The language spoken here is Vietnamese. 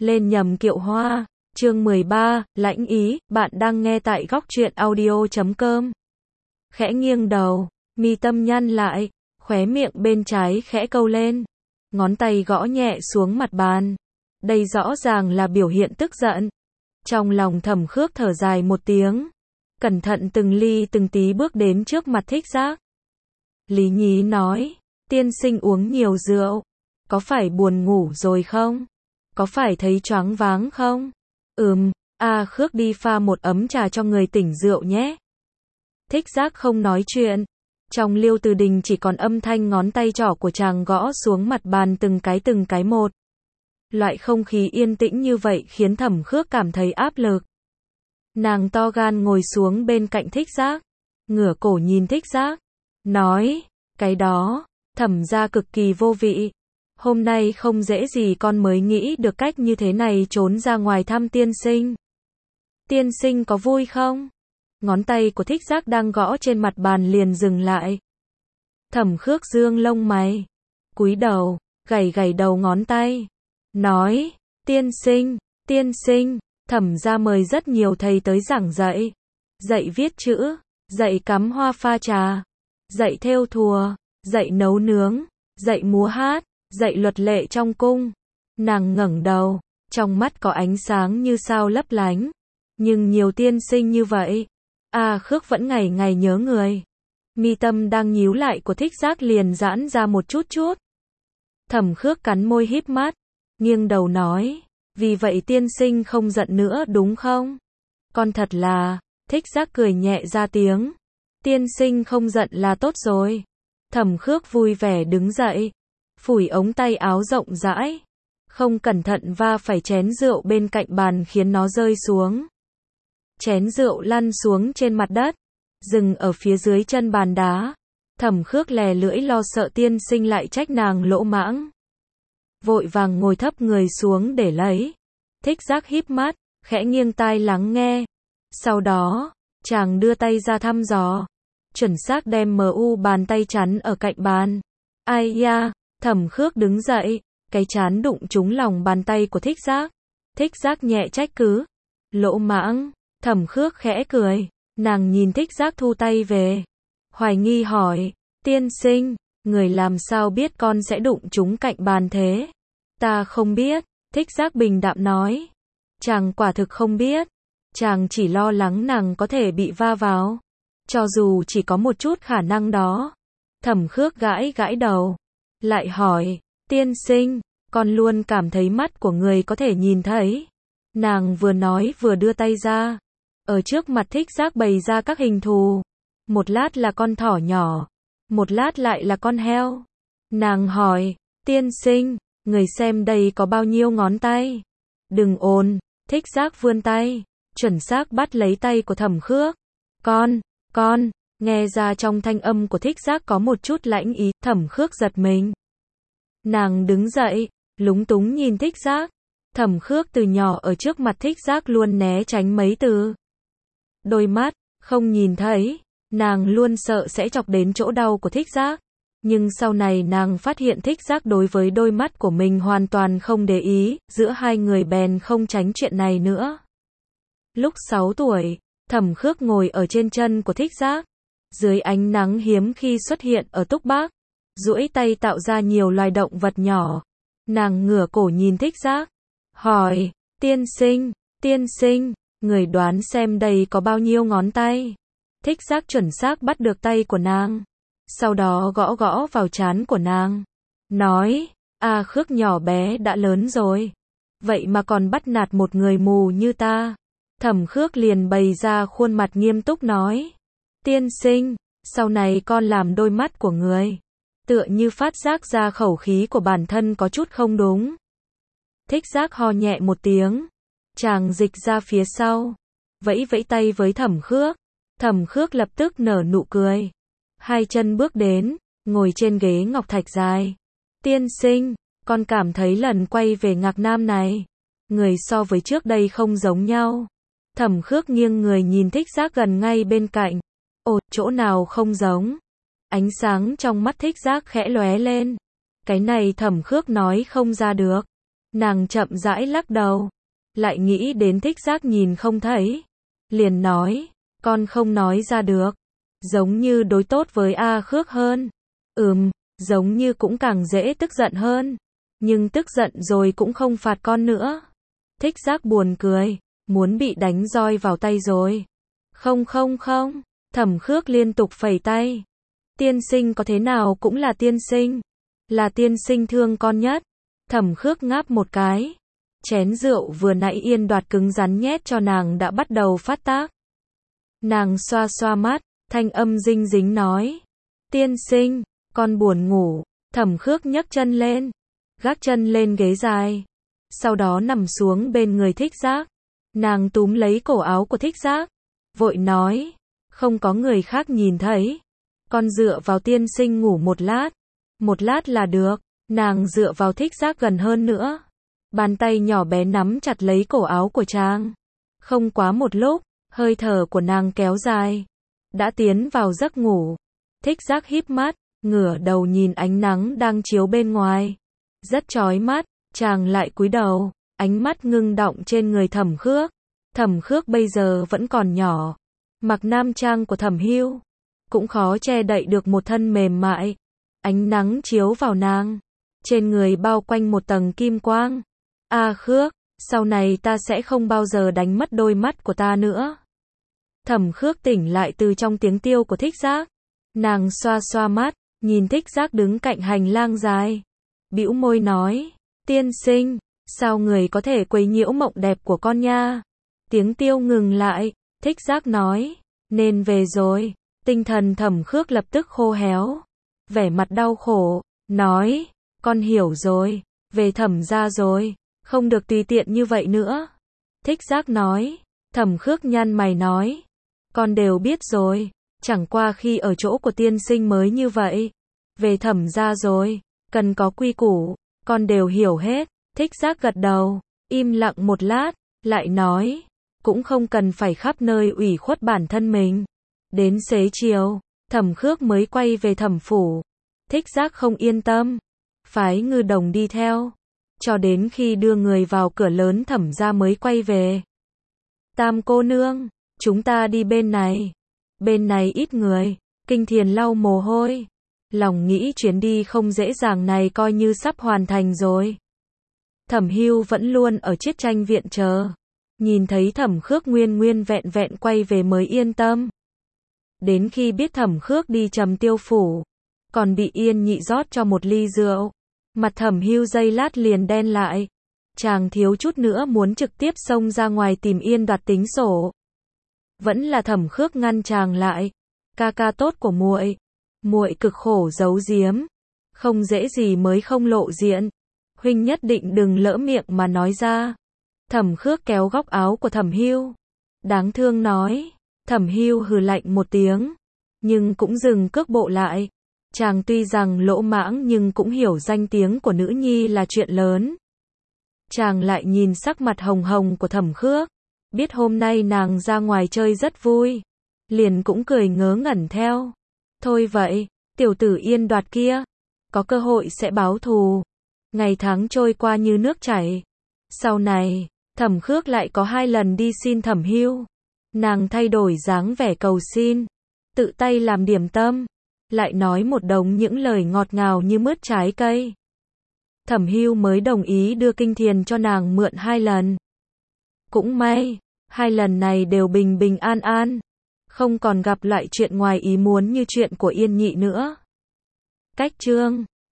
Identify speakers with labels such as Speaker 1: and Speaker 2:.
Speaker 1: Lên nhầm kiệu hoa. Chương 13, lãnh ý, bạn đang nghe tại góc truyện audio.com. Khẽ nghiêng đầu, mi tâm nhăn lại, khóe miệng bên trái khẽ câu lên. Ngón tay gõ nhẹ xuống mặt bàn. Đây rõ ràng là biểu hiện tức giận. Trong lòng Thẩm Khước thở dài một tiếng. Cẩn thận từng ly từng tí bước đến trước mặt Thích Giác. Lý Nhí nói, tiên sinh uống nhiều rượu. Có phải buồn ngủ rồi không? Có phải thấy choáng váng không? Khước đi pha một ấm trà cho người tỉnh rượu nhé. Thích Giác không nói chuyện. Trong Liêu Từ Đình chỉ còn âm thanh ngón tay trỏ của chàng gõ xuống mặt bàn từng cái một. Loại không khí yên tĩnh như vậy khiến Thẩm Khước cảm thấy áp lực. Nàng to gan ngồi xuống bên cạnh Thích Giác, ngửa cổ nhìn Thích Giác, nói, cái đó, Thẩm gia cực kỳ vô vị. Hôm nay không dễ gì con mới nghĩ được cách như thế này trốn ra ngoài thăm tiên sinh. Tiên sinh có vui không? Ngón tay của Thích Giác đang gõ trên mặt bàn liền dừng lại. Thẩm Khước dương lông mày, cúi đầu, gảy đầu ngón tay, nói, tiên sinh, Thẩm gia mời rất nhiều thầy tới giảng dạy. Dạy viết chữ, dạy cắm hoa pha trà, dạy thêu thùa, dạy nấu nướng, dạy múa hát, dạy luật lệ trong cung. Nàng ngẩng đầu, trong mắt có ánh sáng như sao lấp lánh. Nhưng nhiều tiên sinh như vậy, Khước vẫn ngày ngày nhớ người. Mi tâm đang nhíu lại của Thích Giác liền giãn ra một chút. Thẩm Khước cắn môi híp mắt, nghiêng đầu nói, vì vậy tiên sinh không giận nữa đúng không? Con thật là, Thích Giác cười nhẹ ra tiếng. Tiên sinh không giận là tốt rồi. Thẩm Khước vui vẻ đứng dậy, phủi ống tay áo rộng rãi, không cẩn thận va phải chén rượu bên cạnh bàn khiến nó rơi xuống. Chén rượu lăn xuống trên mặt đất, dừng ở phía dưới chân bàn đá. Thẩm Khước lè lưỡi lo sợ tiên sinh lại trách nàng lỗ mãng. Vội vàng ngồi thấp người xuống để lấy. Thích Giác híp mắt, khẽ nghiêng tai lắng nghe. Sau đó, chàng đưa tay ra thăm dò, chuẩn xác đem bàn tay chắn ở cạnh bàn. Ai da, Thẩm Khước đứng dậy, cái trán đụng trúng lòng bàn tay của Thích Giác. Thích Giác nhẹ trách cứ. Lỗ mãng, Thẩm Khước khẽ cười, nàng nhìn Thích Giác thu tay về. Hoài nghi hỏi, tiên sinh, người làm sao biết con sẽ đụng trúng cạnh bàn thế? Ta không biết, Thích Giác bình đạm nói. Chàng quả thực không biết, chàng chỉ lo lắng nàng có thể bị va vào. Cho dù chỉ có một chút khả năng đó. Thẩm Khước gãi đầu, lại hỏi, tiên sinh, con luôn cảm thấy mắt của người có thể nhìn thấy. Nàng vừa nói vừa đưa tay ra, ở trước mặt Thích Giác bày ra các hình thù. Một lát là con thỏ nhỏ, một lát lại là con heo. Nàng hỏi, tiên sinh, người xem đây có bao nhiêu ngón tay? Đừng ồn, Thích Giác vươn tay, chuẩn xác bắt lấy tay của Thẩm Khước. Con, nghe ra trong thanh âm của Thích Giác có một chút lãnh ý. Thẩm Khước giật mình. Nàng đứng dậy, lúng túng nhìn Thích Giác. Thẩm Khước từ nhỏ ở trước mặt Thích Giác luôn né tránh mấy từ. Đôi mắt, không nhìn thấy, nàng luôn sợ sẽ chọc đến chỗ đau của Thích Giác. Nhưng sau này nàng phát hiện Thích Giác đối với đôi mắt của mình hoàn toàn không để ý, giữa hai người bèn không tránh chuyện này nữa. Lúc 6 tuổi, Thẩm Khước ngồi ở trên chân của Thích Giác, dưới ánh nắng hiếm khi xuất hiện ở Túc Bắc, duỗi tay tạo ra nhiều loài động vật nhỏ. Nàng ngửa cổ nhìn Thích Giác, hỏi, tiên sinh, người đoán xem đây có bao nhiêu ngón tay? Thích Giác chuẩn xác bắt được tay của nàng, sau đó gõ vào trán của nàng, nói, Khước nhỏ bé đã lớn rồi, vậy mà còn bắt nạt một người mù như ta. Thẩm Khước liền bày ra khuôn mặt nghiêm túc nói, tiên sinh, sau này con làm đôi mắt của người, tựa như phát giác ra khẩu khí của bản thân có chút không đúng. Thích Giác ho nhẹ một tiếng, chàng dịch ra phía sau, vẫy tay với Thẩm Khước. Thẩm Khước lập tức nở nụ cười, hai chân bước đến, ngồi trên ghế ngọc thạch dài. Tiên sinh, con cảm thấy lần quay về Ngạc Nam này, người so với trước đây không giống nhau. Thẩm Khước nghiêng người nhìn Thích Giác gần ngay bên cạnh. Ồ, chỗ nào không giống? Ánh sáng trong mắt Thích Giác khẽ lóe lên. Cái này Thẩm Khước nói không ra được. Nàng chậm rãi lắc đầu, lại nghĩ đến Thích Giác nhìn không thấy, liền nói, con không nói ra được, giống như đối tốt với A Khước hơn. Giống như cũng càng dễ tức giận hơn, nhưng tức giận rồi cũng không phạt con nữa. Thích Giác buồn cười, muốn bị đánh roi vào tay rồi. Không, Thẩm Khước liên tục phẩy tay. Tiên sinh có thế nào cũng là tiên sinh. Là tiên sinh thương con nhất. Thẩm Khước ngáp một cái. Chén rượu vừa nãy Yên Đoạt cứng rắn nhét cho nàng đã bắt đầu phát tác. Nàng xoa xoa mắt, thanh âm dinh dính nói. Tiên sinh, con buồn ngủ. Thẩm Khước nhấc chân lên, gác chân lên ghế dài. Sau đó nằm xuống bên người Thích Giác. Nàng túm lấy cổ áo của Thích Giác, vội nói, không có người khác nhìn thấy. Con dựa vào tiên sinh ngủ một lát là được. Nàng dựa vào Thích Giác gần hơn nữa. Bàn tay nhỏ bé nắm chặt lấy cổ áo của chàng. Không quá một lúc, hơi thở của nàng kéo dài. Đã tiến vào giấc ngủ. Thích Giác híp mắt, ngửa đầu nhìn ánh nắng đang chiếu bên ngoài. Rất chói mắt, chàng lại cúi đầu, ánh mắt ngưng đọng trên người Thẩm Khước. Thẩm Khước bây giờ vẫn còn nhỏ, mặc nam trang của Thẩm Hưu, cũng khó che đậy được một thân mềm mại. Ánh nắng chiếu vào nàng, trên người bao quanh một tầng kim quang. A Khước, sau này ta sẽ không bao giờ đánh mất đôi mắt của ta nữa. Thẩm Khước tỉnh lại từ trong tiếng tiêu của Thích Giác. Nàng xoa xoa mắt, nhìn Thích Giác đứng cạnh hành lang dài. Bĩu môi nói, tiên sinh, sao người có thể quấy nhiễu mộng đẹp của con nha. Tiếng tiêu ngừng lại, Thích Giác nói, nên về rồi. Tinh thần Thẩm Khước lập tức khô héo, vẻ mặt đau khổ, nói, con hiểu rồi, về Thẩm gia rồi, không được tùy tiện như vậy nữa. Thích Giác nói, Thẩm Khước nhăn mày nói, con đều biết rồi, chẳng qua khi ở chỗ của tiên sinh mới như vậy. Về Thẩm gia rồi, cần có quy củ, con đều hiểu hết. Thích Giác gật đầu, im lặng một lát, lại nói, cũng không cần phải khắp nơi ủy khuất bản thân mình. Đến xế chiều, Thẩm Khước mới quay về Thẩm phủ. Thích Giác không yên tâm, phái Ngư Đồng đi theo, cho đến khi đưa người vào cửa lớn Thẩm gia mới quay về. Tam cô nương, chúng ta đi bên này ít người. Kinh Thiền lau mồ hôi, lòng nghĩ chuyến đi không dễ dàng này coi như sắp hoàn thành rồi. Thẩm Hưu vẫn luôn ở chiết tranh viện chờ, nhìn thấy Thẩm Khước nguyên vẹn quay về mới yên tâm. Đến khi biết Thẩm Khước đi Trầm Tiêu phủ, còn bị Yên Nhị rót cho một ly rượu, mặt Thẩm Hưu giây lát liền đen lại. Chàng thiếu chút nữa muốn trực tiếp xông ra ngoài tìm Yên Đoạt tính sổ. Vẫn là Thẩm Khước ngăn chàng lại. Ca ca tốt của muội cực khổ giấu giếm, không dễ gì mới không lộ diện. Huynh nhất định đừng lỡ miệng mà nói ra. Thẩm Khước kéo góc áo của Thẩm Hưu, đáng thương nói. Thẩm Hưu hừ lạnh một tiếng, nhưng cũng dừng cước bộ lại. Chàng tuy rằng lỗ mãng nhưng cũng hiểu danh tiếng của nữ nhi là chuyện lớn. Chàng lại nhìn sắc mặt hồng hồng của Thẩm Khước, biết hôm nay nàng ra ngoài chơi rất vui, liền cũng cười ngớ ngẩn theo. Thôi vậy, tiểu tử Yên Đoạt kia, có cơ hội sẽ báo thù. Ngày tháng trôi qua như nước chảy. Sau này, Thẩm Khước lại có 2 lần đi xin Thẩm Hưu. Nàng thay đổi dáng vẻ cầu xin, tự tay làm điểm tâm, lại nói một đống những lời ngọt ngào như mướt trái cây. Thẩm Hưu mới đồng ý đưa Kinh Thiền cho nàng mượn 2 lần. Cũng may, 2 lần này đều bình bình an an, không còn gặp lại chuyện ngoài ý muốn như chuyện của Yên Nhị nữa. Cách chương